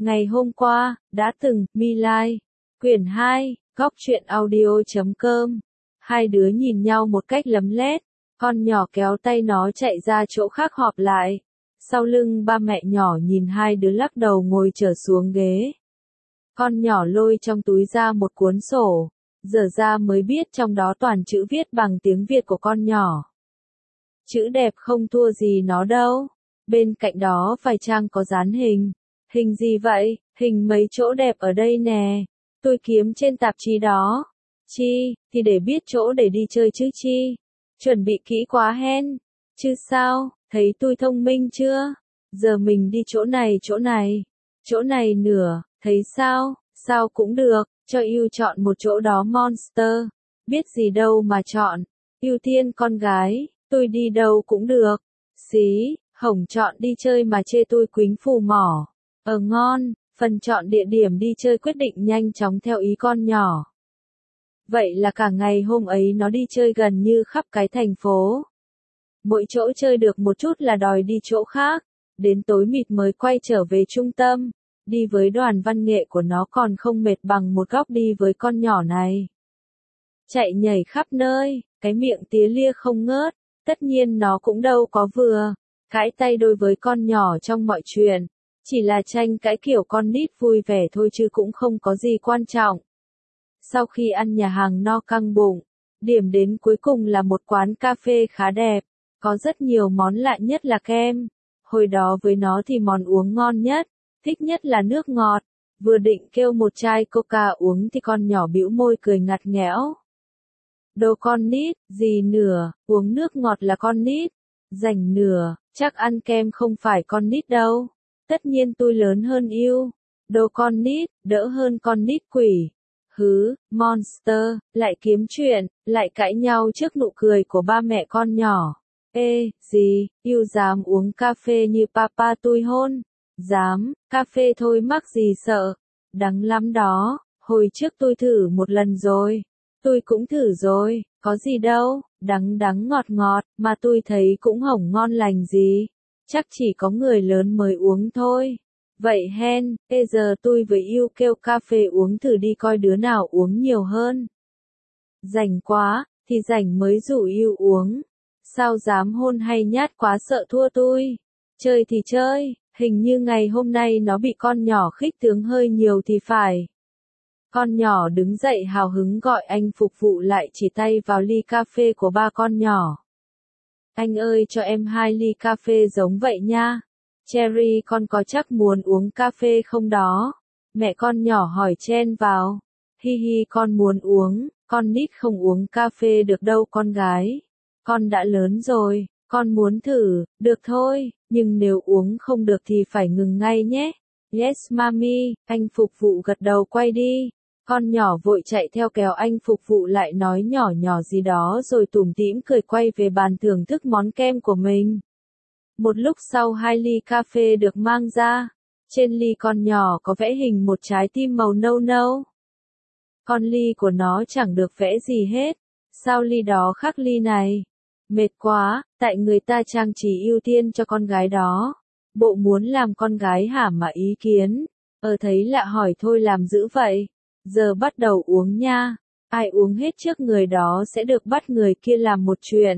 Ngày hôm qua, đã từng, My Lai. Quyển 2, góc truyện audio.com. Hai đứa nhìn nhau một cách lấm lét. Con nhỏ kéo tay nó chạy ra chỗ khác họp lại. Sau lưng ba mẹ nhỏ nhìn hai đứa lắc đầu ngồi trở xuống ghế. Con nhỏ lôi trong túi ra một cuốn sổ. Giờ ra mới biết trong đó toàn chữ viết bằng tiếng Việt của con nhỏ. Chữ đẹp không thua gì nó đâu. Bên cạnh đó vài trang có dán hình. Hình gì vậy? Hình mấy chỗ đẹp ở đây nè. Tôi kiếm trên tạp chí đó. Chi, thì để biết chỗ để đi chơi chứ chi. Chuẩn bị kỹ quá hen. Chứ sao, thấy tôi thông minh chưa? Giờ mình đi chỗ này. Chỗ này nửa, thấy sao? Sao cũng được, cho yêu chọn một chỗ đó Monster. Biết gì đâu mà chọn. Ưu tiên con gái, tôi đi đâu cũng được. Xí, Hồng chọn đi chơi mà chê tôi quýnh phù mỏ. Ngon, phần chọn địa điểm đi chơi quyết định nhanh chóng theo ý con nhỏ. Vậy là cả ngày hôm ấy nó đi chơi gần như khắp cái thành phố. Mỗi chỗ chơi được một chút là đòi đi chỗ khác. Đến tối mịt mới quay trở về trung tâm. Đi với đoàn văn nghệ của nó còn không mệt bằng một góc đi với con nhỏ này. Chạy nhảy khắp nơi, cái miệng tía lia không ngớt. Tất nhiên nó cũng đâu có vừa cãi tay đôi với con nhỏ trong mọi chuyện. Chỉ là tranh cãi kiểu con nít vui vẻ thôi chứ cũng không có gì quan trọng. Sau khi ăn nhà hàng no căng bụng, điểm đến cuối cùng là một quán cà phê khá đẹp. Có rất nhiều món lạ nhất là kem. Hồi đó với nó thì món uống ngon nhất, thích nhất là nước ngọt. Vừa định kêu một chai coca uống thì con nhỏ bĩu môi cười ngặt nghẽo. Đồ con nít, gì nửa, uống nước ngọt là con nít. Rảnh nửa, chắc ăn kem không phải con nít đâu. Tất nhiên tôi lớn hơn yêu. Đồ con nít, đỡ hơn con nít quỷ. Hứ, Monster, lại kiếm chuyện, lại cãi nhau trước nụ cười của ba mẹ con nhỏ. Ê, gì, yêu dám uống cà phê như papa tôi hôn? Dám, cà phê thôi mắc gì sợ. Đắng lắm đó, hồi trước tôi thử một lần rồi. Tôi cũng thử rồi, có gì đâu, đắng đắng ngọt ngọt, mà tôi thấy cũng hổng ngon lành gì. Chắc chỉ có người lớn mới uống thôi. Vậy hen, giờ tôi với yêu kêu cà phê uống thử đi coi đứa nào uống nhiều hơn. Rảnh quá, thì rảnh mới rủ yêu uống. Sao dám hôn hay nhát quá sợ thua tôi. Chơi thì chơi, hình như ngày hôm nay nó bị con nhỏ khích tướng hơi nhiều thì phải. Con nhỏ đứng dậy hào hứng gọi anh phục vụ lại chỉ tay vào ly cà phê của ba con nhỏ. Anh ơi cho em 2 ly cà phê giống vậy nha. Cherry con có chắc muốn uống cà phê không đó? Mẹ con nhỏ hỏi chen vào. Hi hi con muốn uống, con nít không uống cà phê được đâu con gái. Con đã lớn rồi, con muốn thử, được thôi, nhưng nếu uống không được thì phải ngừng ngay nhé. Yes mami, anh phục vụ gật đầu quay đi. Con nhỏ vội chạy theo kéo anh phục vụ lại nói nhỏ nhỏ gì đó rồi tủm tỉm cười quay về bàn thưởng thức món kem của mình. Một lúc sau 2 ly cà phê được mang ra. Trên ly con nhỏ có vẽ hình một trái tim màu nâu nâu. Con ly của nó chẳng được vẽ gì hết. Sao ly đó khác ly này? Mệt quá, tại người ta trang trí ưu tiên cho con gái đó. Bộ muốn làm con gái hả mà ý kiến. Thấy lạ hỏi thôi làm dữ vậy. Giờ bắt đầu uống nha. Ai uống hết trước người đó sẽ được bắt người kia làm một chuyện.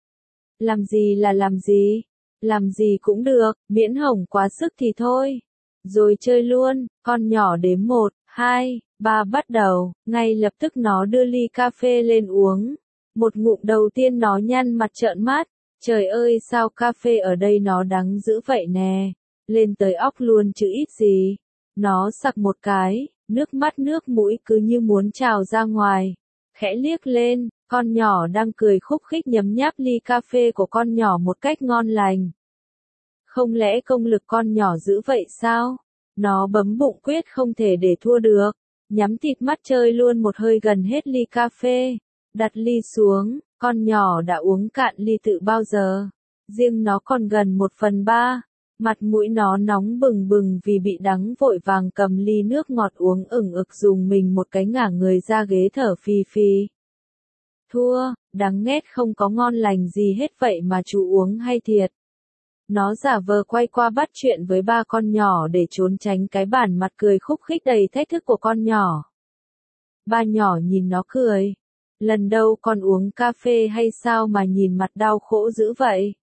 Làm gì là làm gì? Làm gì cũng được, miễn hổng quá sức thì thôi. Rồi chơi luôn, con nhỏ đếm 1, 2, 3 bắt đầu, ngay lập tức nó đưa ly cà phê lên uống. Một ngụm đầu tiên nó nhăn mặt trợn mắt. Trời ơi sao cà phê ở đây nó đắng dữ vậy nè. Lên tới óc luôn chứ ít gì. Nó sặc một cái, nước mắt nước mũi cứ như muốn trào ra ngoài. Khẽ liếc lên, con nhỏ đang cười khúc khích nhấm nháp ly cà phê của con nhỏ một cách ngon lành. Không lẽ công lực con nhỏ dữ vậy sao? Nó bấm bụng quyết không thể để thua được. Nhắm thịt mắt chơi luôn một hơi gần hết ly cà phê. Đặt ly xuống, con nhỏ đã uống cạn ly tự bao giờ. Riêng nó còn gần 1/3. Mặt mũi nó nóng bừng bừng vì bị đắng vội vàng cầm ly nước ngọt uống ửng ực dùng mình một cái ngả người ra ghế thở phì phì. Thua, đắng nghét không có ngon lành gì hết vậy mà chú uống hay thiệt. Nó giả vờ quay qua bắt chuyện với ba con nhỏ để trốn tránh cái bản mặt cười khúc khích đầy thách thức của con nhỏ. Ba nhỏ nhìn nó cười. Lần đầu con uống cà phê hay sao mà nhìn mặt đau khổ dữ vậy?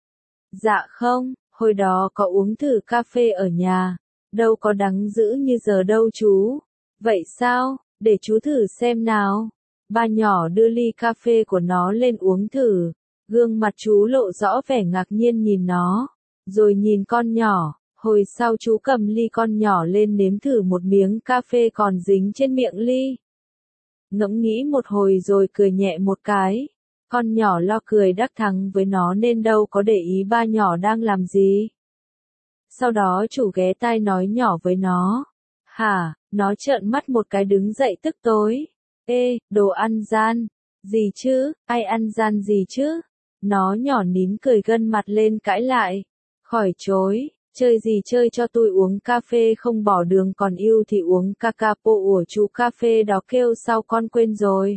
Dạ không, hồi đó có uống thử cà phê ở nhà. Đâu có đắng dữ như giờ đâu chú. Vậy sao, để chú thử xem nào. Ba nhỏ đưa ly cà phê của nó lên uống thử. Gương mặt chú lộ rõ vẻ ngạc nhiên nhìn nó. Rồi nhìn con nhỏ. Hồi sau chú cầm ly con nhỏ lên nếm thử một miếng cà phê còn dính trên miệng ly. Ngẫm nghĩ một hồi rồi cười nhẹ một cái. Con nhỏ lo cười đắc thắng với nó nên đâu có để ý ba nhỏ đang làm gì. Sau đó chủ ghé tai nói nhỏ với nó. Hả, nó trợn mắt một cái đứng dậy tức tối. Ê, đồ ăn gian. Gì chứ, ai ăn gian gì chứ? Nó nhỏ nín cười gân mặt lên cãi lại. Khỏi chối, chơi gì chơi cho tôi uống cà phê không bỏ đường còn yêu thì uống cacapo của chú cà phê đó kêu sao con quên rồi.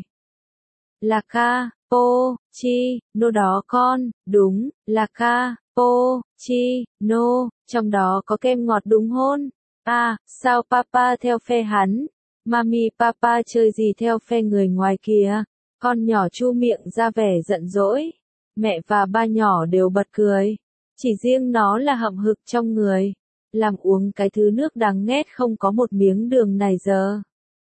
Là ca, po, chi, nô đó con, đúng, là ca, po, chi, nô, trong đó có kem ngọt đúng hôn. À, sao papa theo phe hắn? Mami papa chơi gì theo phe người ngoài kìa? Con nhỏ chu miệng ra vẻ giận dỗi. Mẹ và ba nhỏ đều bật cười. Chỉ riêng nó là hậm hực trong người. Làm uống cái thứ nước đắng nghét không có một miếng đường này giờ.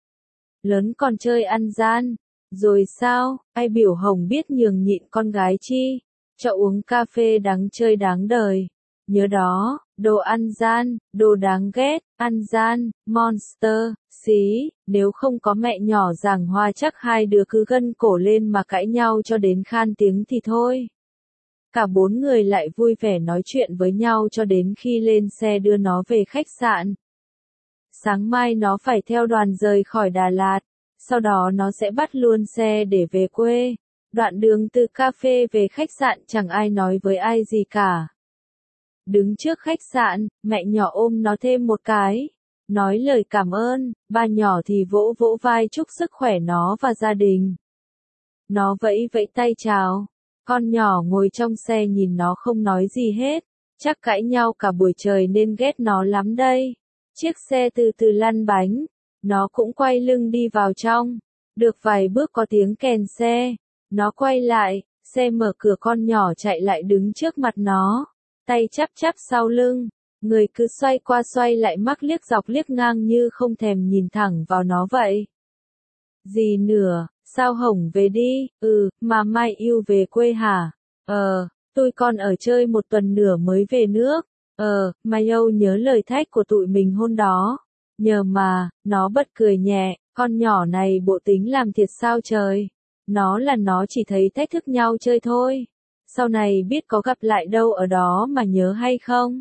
Lớn còn chơi ăn gian. Rồi sao, ai biểu Hồng biết nhường nhịn con gái chi? Cho uống cà phê đắng chơi đáng đời. Nhớ đó, đồ ăn gian, đồ đáng ghét, ăn gian, monster, xí, nếu không có mẹ nhỏ giảng hòa chắc hai đứa cứ gân cổ lên mà cãi nhau cho đến khan tiếng thì thôi. Cả bốn người lại vui vẻ nói chuyện với nhau cho đến khi lên xe đưa nó về khách sạn. Sáng mai nó phải theo đoàn rời khỏi Đà Lạt, sau đó nó sẽ bắt luôn xe để về quê. Đoạn đường từ cà phê về khách sạn chẳng ai nói với ai gì cả. Đứng trước khách sạn, mẹ nhỏ ôm nó thêm một cái. Nói lời cảm ơn, ba nhỏ thì vỗ vỗ vai chúc sức khỏe nó và gia đình. Nó vẫy vẫy tay chào. Con nhỏ ngồi trong xe nhìn nó không nói gì hết. Chắc cãi nhau cả buổi trời nên ghét nó lắm đây. Chiếc xe từ từ lăn bánh. Nó cũng quay lưng đi vào trong. Được vài bước có tiếng kèn xe. Nó quay lại, xe mở cửa con nhỏ chạy lại đứng trước mặt nó. Tay chắp chắp sau lưng. Người cứ xoay qua xoay lại mắc liếc dọc liếc ngang như không thèm nhìn thẳng vào nó vậy. Gì nữa, sao Hồng về đi, mà mai yêu về quê hả? Tôi còn ở chơi một tuần nữa mới về nước. Mai Âu nhớ lời thách của tụi mình hôm đó. Nhờ mà, nó bật cười nhẹ, con nhỏ này bộ tính làm thiệt sao trời. Nó chỉ thấy thách thức nhau chơi thôi. Sau này biết có gặp lại đâu ở đó mà nhớ hay không?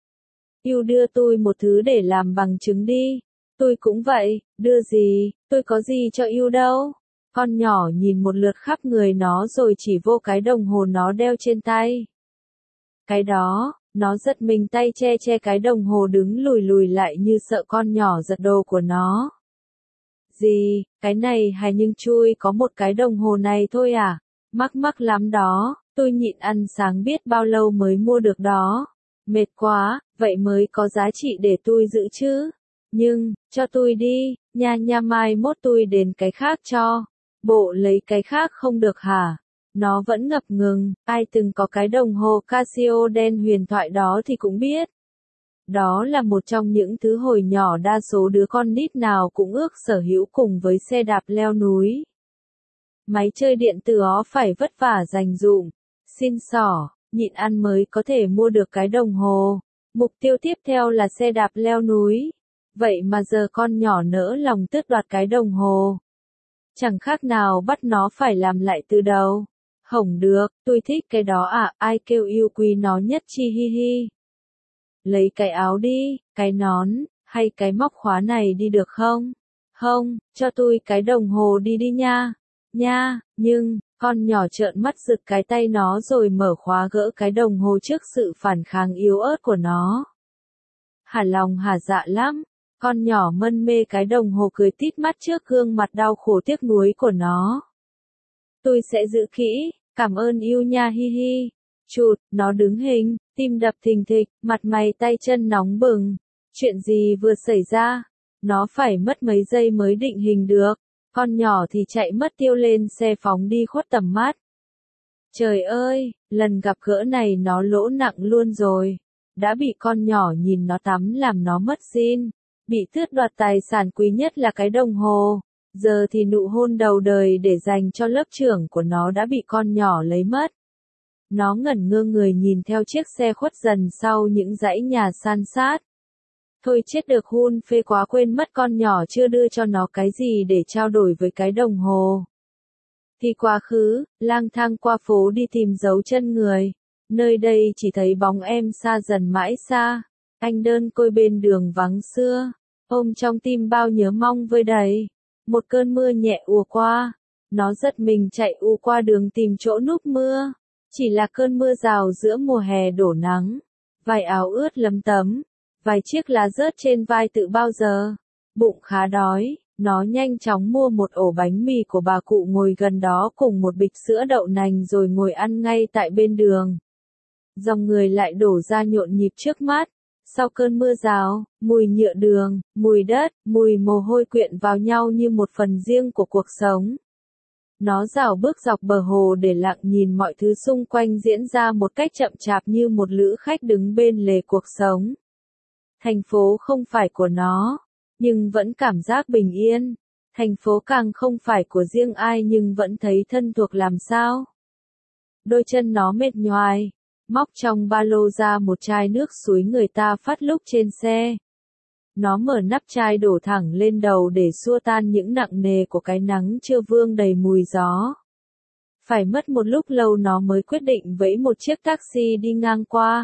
Yêu đưa tôi một thứ để làm bằng chứng đi. Tôi cũng vậy, đưa gì, tôi có gì cho yêu đâu. Con nhỏ nhìn một lượt khắp người nó rồi chỉ vô cái đồng hồ nó đeo trên tay. Cái đó, nó giật mình tay che che cái đồng hồ đứng lùi lùi lại như sợ con nhỏ giật đồ của nó. Gì, cái này hay nhưng chui có một cái đồng hồ này thôi à? Mắc lắm đó, tôi nhịn ăn sáng biết bao lâu mới mua được đó. Mệt quá, vậy mới có giá trị để tôi giữ chứ. Nhưng, cho tôi đi, nha mai mốt tôi đến cái khác cho. Bộ lấy cái khác không được hả? Nó vẫn ngập ngừng, ai từng có cái đồng hồ Casio đen huyền thoại đó thì cũng biết. Đó là một trong những thứ hồi nhỏ đa số đứa con nít nào cũng ước sở hữu cùng với xe đạp leo núi. Máy chơi điện tử ó phải vất vả dành dụm, xin xỏ, nhịn ăn mới có thể mua được cái đồng hồ. Mục tiêu tiếp theo là xe đạp leo núi. Vậy mà giờ con nhỏ nỡ lòng tước đoạt cái đồng hồ. Chẳng khác nào bắt nó phải làm lại từ đầu. Hổng được, tôi thích cái đó à, ai kêu yêu quý nó nhất chi hi hi. Lấy cái áo đi, cái nón, hay cái móc khóa này đi được không? Không, cho tôi cái đồng hồ đi đi nha. Nha, nhưng, con nhỏ trợn mắt giựt cái tay nó rồi mở khóa gỡ cái đồng hồ trước sự phản kháng yếu ớt của nó. Hả lòng hả dạ lắm. Con nhỏ mân mê cái đồng hồ cười tít mắt trước gương mặt đau khổ tiếc nuối của nó. Tôi sẽ giữ kỹ, cảm ơn yêu nha hi hi. Chụt, nó đứng hình, tim đập thình thịch, mặt mày tay chân nóng bừng. Chuyện gì vừa xảy ra? Nó phải mất mấy giây mới định hình được. Con nhỏ thì chạy mất tiêu lên xe phóng đi khuất tầm mắt. Trời ơi, lần gặp gỡ này nó lỗ nặng luôn rồi. Đã bị con nhỏ nhìn nó tắm làm nó mất zin. Bị tước đoạt tài sản quý nhất là cái đồng hồ. Giờ thì nụ hôn đầu đời để dành cho lớp trưởng của nó đã bị con nhỏ lấy mất. Nó ngẩn ngơ người nhìn theo chiếc xe khuất dần sau những dãy nhà san sát. Thôi chết được hun phê quá quên mất con nhỏ chưa đưa cho nó cái gì để trao đổi với cái đồng hồ. Thì quá khứ, lang thang qua phố đi tìm dấu chân người. Nơi đây chỉ thấy bóng em xa dần mãi xa. Anh đơn côi bên đường vắng xưa. Ôm trong tim bao nhớ mong vơi đầy. Một cơn mưa nhẹ ùa qua. Nó giật mình chạy u qua đường tìm chỗ núp mưa. Chỉ là cơn mưa rào giữa mùa hè đổ nắng. Vài áo ướt lấm tấm. Vài chiếc lá rớt trên vai tự bao giờ. Bụng khá đói. Nó nhanh chóng mua một ổ bánh mì của bà cụ ngồi gần đó cùng một bịch sữa đậu nành rồi ngồi ăn ngay tại bên đường. Dòng người lại đổ ra nhộn nhịp trước mắt. Sau cơn mưa rào, mùi nhựa đường, mùi đất, mùi mồ hôi quyện vào nhau như một phần riêng của cuộc sống. Nó rảo bước dọc bờ hồ để lặng nhìn mọi thứ xung quanh diễn ra một cách chậm chạp như một lữ khách đứng bên lề cuộc sống. Thành phố không phải của nó, nhưng vẫn cảm giác bình yên. Thành phố càng không phải của riêng ai nhưng vẫn thấy thân thuộc làm sao. Đôi chân nó mệt nhoài, móc trong ba lô ra một chai nước suối người ta phát lúc trên xe. Nó mở nắp chai đổ thẳng lên đầu để xua tan những nặng nề của cái nắng chưa vương đầy mùi gió. Phải mất một lúc lâu nó mới quyết định vẫy một chiếc taxi đi ngang qua.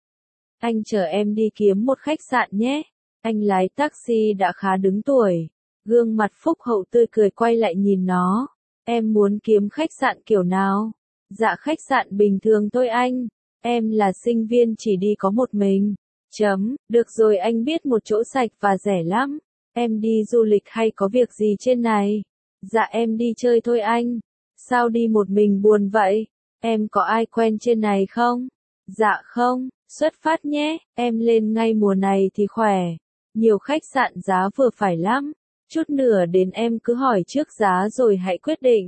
Anh chở em đi kiếm một khách sạn nhé. Anh lái taxi đã khá đứng tuổi. Gương mặt phúc hậu tươi cười quay lại nhìn nó. Em muốn kiếm khách sạn kiểu nào? Dạ khách sạn bình thường thôi anh. Em là sinh viên chỉ đi có một mình. Được rồi anh biết một chỗ sạch và rẻ lắm. Em đi du lịch hay có việc gì trên này? Dạ em đi chơi thôi anh. Sao đi một mình buồn vậy? Em có ai quen trên này không? Dạ không, xuất phát nhé, em lên ngay mùa này thì khỏe. Nhiều khách sạn giá vừa phải lắm. Chút nữa đến em cứ hỏi trước giá rồi hãy quyết định.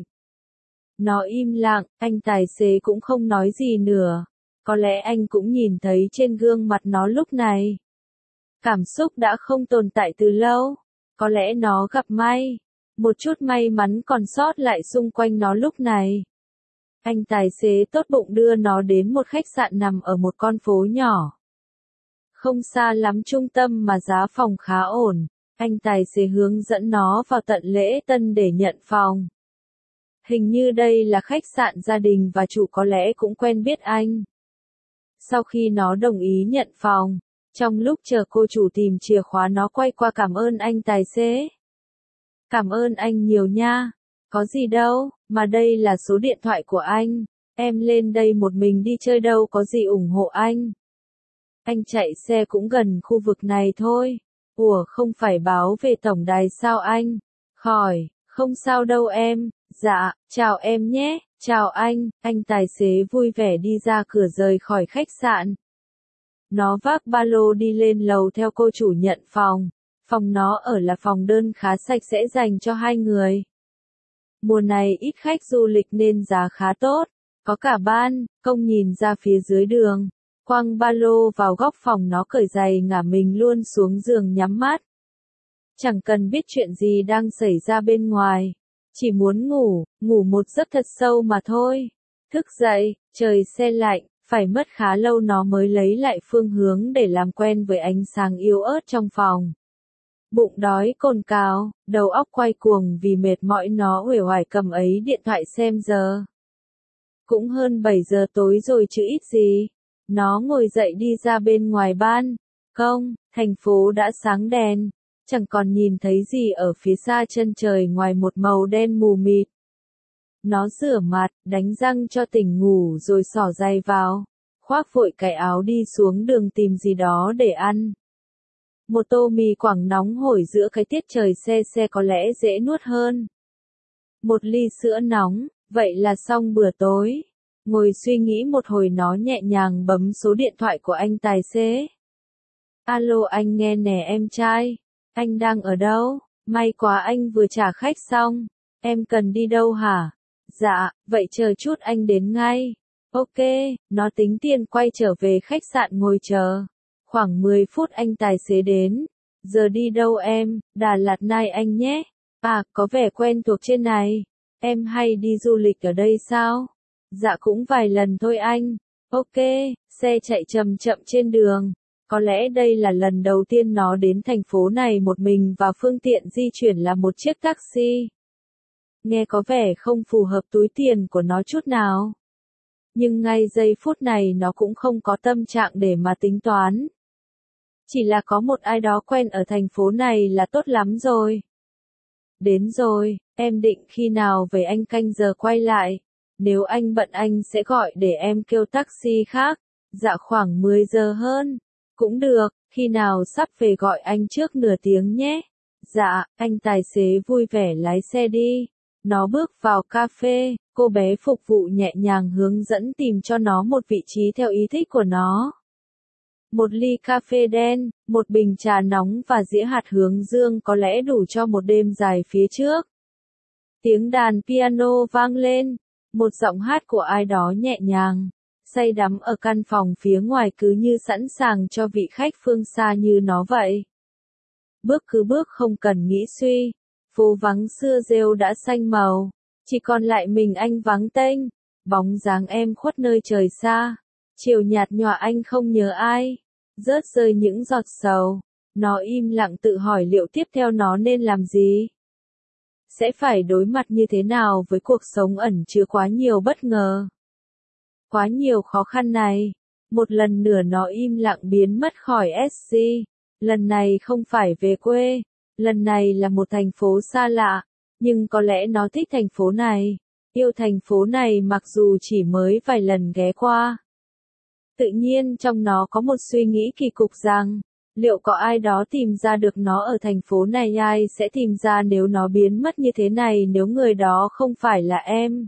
Nó im lặng, anh tài xế cũng không nói gì nữa. Có lẽ anh cũng nhìn thấy trên gương mặt nó lúc này. Cảm xúc đã không tồn tại từ lâu. Có lẽ nó gặp may. Một chút may mắn còn sót lại xung quanh nó lúc này. Anh tài xế tốt bụng đưa nó đến một khách sạn nằm ở một con phố nhỏ. Không xa lắm trung tâm mà giá phòng khá ổn. Anh tài xế hướng dẫn nó vào tận lễ tân để nhận phòng. Hình như đây là khách sạn gia đình và chủ có lẽ cũng quen biết anh. Sau khi nó đồng ý nhận phòng, trong lúc chờ cô chủ tìm chìa khóa nó quay qua cảm ơn anh tài xế. Cảm ơn anh nhiều nha. Có gì đâu, mà đây là số điện thoại của anh. Em lên đây một mình đi chơi đâu có gì ủng hộ anh. Anh chạy xe cũng gần khu vực này thôi. Ủa không phải báo về tổng đài sao anh? Khỏi, không sao đâu em. Dạ, chào em nhé. Chào anh tài xế vui vẻ đi ra cửa rời khỏi khách sạn. Nó vác ba lô đi lên lầu theo cô chủ nhận phòng. Phòng nó ở là phòng đơn khá sạch sẽ dành cho 2 người. Mùa này ít khách du lịch nên giá khá tốt. Có cả ban, công nhìn ra phía dưới đường. Quăng ba lô vào góc phòng nó cởi giày ngả mình luôn xuống giường nhắm mắt. Chẳng cần biết chuyện gì đang xảy ra bên ngoài. Chỉ muốn ngủ một giấc thật sâu mà thôi. Thức dậy, trời se lạnh, phải mất khá lâu nó mới lấy lại phương hướng để làm quen với ánh sáng yếu ớt trong phòng. Bụng đói cồn cào, đầu óc quay cuồng vì mệt mỏi nó uể oải cầm ấy điện thoại xem giờ. Cũng hơn 7 giờ tối rồi chứ ít gì. Nó ngồi dậy đi ra bên ngoài ban. Thành phố đã sáng đèn. Chẳng còn nhìn thấy gì ở phía xa chân trời ngoài một màu đen mù mịt. Nó rửa mặt, đánh răng cho tỉnh ngủ rồi xỏ giày vào. Khoác vội cái áo đi xuống đường tìm gì đó để ăn. Một tô mì Quảng nóng hổi giữa cái tiết trời se có lẽ dễ nuốt hơn. Một ly sữa nóng, vậy là xong bữa tối. Ngồi suy nghĩ một hồi nó nhẹ nhàng bấm số điện thoại của anh tài xế. Alo anh nghe nè em trai. Anh đang ở đâu? May quá anh vừa trả khách xong. Em cần đi đâu hả? Dạ, vậy chờ chút anh đến ngay. Ok, nó tính tiền quay trở về khách sạn ngồi chờ. Khoảng 10 phút anh tài xế đến. Giờ đi đâu em? Đà Lạt này anh nhé. À, có vẻ quen thuộc trên này. Em hay đi du lịch ở đây sao? Dạ cũng vài lần thôi anh. Ok, xe chạy chậm chậm trên đường. Có lẽ đây là lần đầu tiên nó đến thành phố này một mình và phương tiện di chuyển là một chiếc taxi. Nghe có vẻ không phù hợp túi tiền của nó chút nào. Nhưng ngay giây phút này nó cũng không có tâm trạng để mà tính toán. Chỉ là có một ai đó quen ở thành phố này là tốt lắm rồi. Đến rồi, em định khi nào về anh canh giờ quay lại. Nếu anh bận anh sẽ gọi để em kêu taxi khác. Dạ khoảng 10 giờ hơn. Cũng được, khi nào sắp về gọi anh trước nửa tiếng nhé. Dạ, anh tài xế vui vẻ lái xe đi. Nó bước vào cà phê, cô bé phục vụ nhẹ nhàng hướng dẫn tìm cho nó một vị trí theo ý thích của nó. Một ly cà phê đen, một bình trà nóng và dĩa hạt hướng dương có lẽ đủ cho một đêm dài phía trước. Tiếng đàn piano vang lên, một giọng hát của ai đó nhẹ nhàng, say đắm ở căn phòng phía ngoài cứ như sẵn sàng cho vị khách phương xa như nó vậy. Bước cứ bước không cần nghĩ suy, phố vắng xưa rêu đã xanh màu, chỉ còn lại mình anh vắng tênh, bóng dáng em khuất nơi trời xa, chiều nhạt nhòa anh không nhớ ai, rớt rơi những giọt sầu, nó im lặng tự hỏi liệu tiếp theo nó nên làm gì? Sẽ phải đối mặt như thế nào với cuộc sống ẩn chứa quá nhiều bất ngờ? Quá nhiều khó khăn này. Một lần nữa nó im lặng biến mất khỏi SC. Lần này không phải về quê. Lần này là một thành phố xa lạ. Nhưng có lẽ nó thích thành phố này. Yêu thành phố này mặc dù chỉ mới vài lần ghé qua. Tự nhiên trong nó có một suy nghĩ kỳ cục rằng, liệu có ai đó tìm ra được nó ở thành phố này, ai sẽ tìm ra nếu nó biến mất như thế này nếu người đó không phải là em.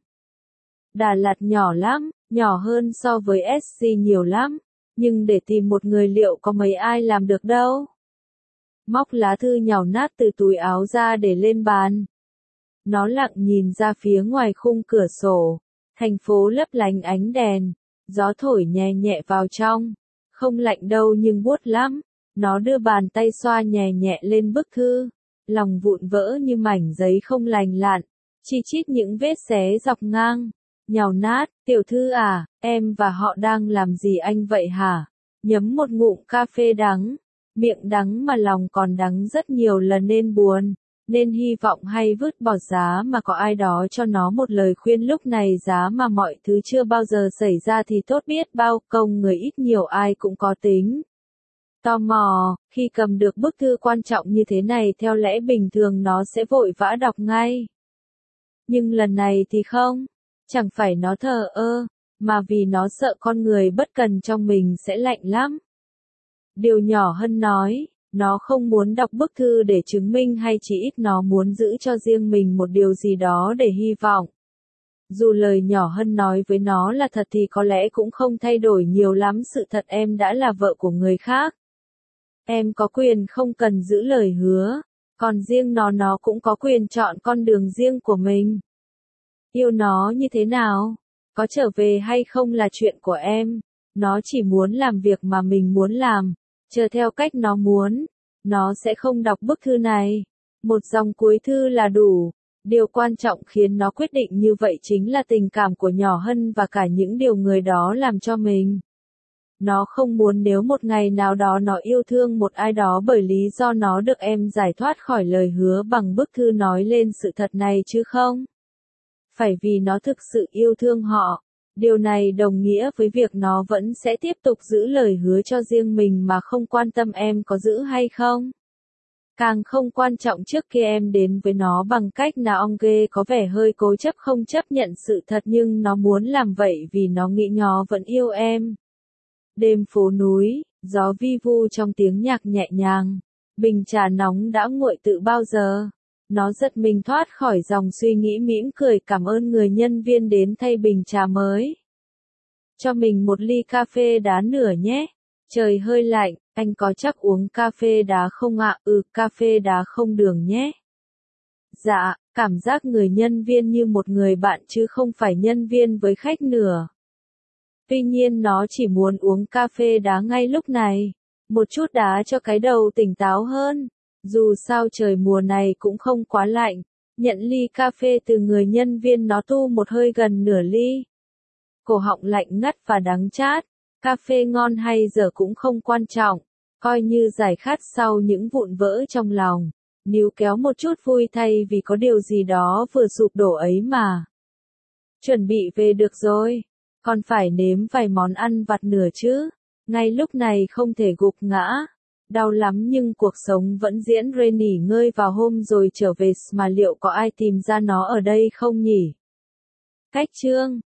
Đà Lạt nhỏ lắm, nhỏ hơn so với SC nhiều lắm, nhưng để tìm một người liệu có mấy ai làm được đâu. Móc lá thư nhàu nát từ túi áo ra để lên bàn. Nó lặng nhìn ra phía ngoài khung cửa sổ, thành phố lấp lánh ánh đèn, gió thổi nhẹ nhẹ vào trong, không lạnh đâu nhưng buốt lắm. Nó đưa bàn tay xoa nhẹ nhẹ lên bức thư, lòng vụn vỡ như mảnh giấy không lành lặn, chi chít những vết xé dọc ngang, nhàu nát. Tiểu thư à, em và họ đang làm gì anh vậy hả? Nhấm một ngụm cà phê đắng, miệng đắng mà lòng còn đắng rất nhiều lần nên buồn, nên hy vọng hay vứt bỏ giá mà có ai đó cho nó một lời khuyên lúc này giá mà mọi thứ chưa bao giờ xảy ra thì tốt biết bao. Công người ít nhiều ai cũng có tính tò mò, khi cầm được bức thư quan trọng như thế này theo lẽ bình thường nó sẽ vội vã đọc ngay. Nhưng lần này thì không, chẳng phải nó thờ ơ, mà vì nó sợ con người bất cần trong mình sẽ lạnh lắm. Điều nhỏ Hân nói, nó không muốn đọc bức thư để chứng minh hay chỉ ít nó muốn giữ cho riêng mình một điều gì đó để hy vọng. Dù lời nhỏ Hân nói với nó là thật thì có lẽ cũng không thay đổi nhiều lắm sự thật em đã là vợ của người khác. Em có quyền không cần giữ lời hứa, còn riêng nó cũng có quyền chọn con đường riêng của mình. Yêu nó như thế nào, có trở về hay không là chuyện của em, nó chỉ muốn làm việc mà mình muốn làm, chờ theo cách nó muốn, nó sẽ không đọc bức thư này. Một dòng cuối thư là đủ, điều quan trọng khiến nó quyết định như vậy chính là tình cảm của nhỏ Hân và cả những điều người đó làm cho mình. Nó không muốn nếu một ngày nào đó nó yêu thương một ai đó bởi lý do nó được em giải thoát khỏi lời hứa bằng bức thư nói lên sự thật này chứ không. Phải vì nó thực sự yêu thương họ. Điều này đồng nghĩa với việc nó vẫn sẽ tiếp tục giữ lời hứa cho riêng mình mà không quan tâm em có giữ hay không. Càng không quan trọng trước khi em đến với nó bằng cách nào ông ghê có vẻ hơi cố chấp không chấp nhận sự thật nhưng nó muốn làm vậy vì nó nghĩ nó vẫn yêu em. Đêm phố núi, gió vi vu trong tiếng nhạc nhẹ nhàng. Bình trà nóng đã nguội từ bao giờ. Nó giật mình thoát khỏi dòng suy nghĩ mỉm cười cảm ơn người nhân viên đến thay bình trà mới. Cho mình một ly cà phê đá nửa nhé. Trời hơi lạnh, anh có chắc uống cà phê đá không ạ? Cà phê đá không đường nhé. Dạ, cảm giác người nhân viên như một người bạn chứ không phải nhân viên với khách nữa. Tuy nhiên nó chỉ muốn uống cà phê đá ngay lúc này. Một chút đá cho cái đầu tỉnh táo hơn. Dù sao trời mùa này cũng không quá lạnh. Nhận ly cà phê từ người nhân viên nó tu một hơi gần nửa ly. Cổ họng lạnh ngắt và đắng chát. Cà phê ngon hay dở cũng không quan trọng. Coi như giải khát sau những vụn vỡ trong lòng. Níu kéo một chút vui thay vì có điều gì đó vừa sụp đổ ấy mà. Chuẩn bị về được rồi. Còn phải nếm vài món ăn vặt nữa chứ. Ngay lúc này không thể gục ngã. Đau lắm nhưng cuộc sống vẫn diễn ra, nghỉ ngơi vào hôm rồi trở về mà liệu có ai tìm ra nó ở đây không nhỉ? Cách chương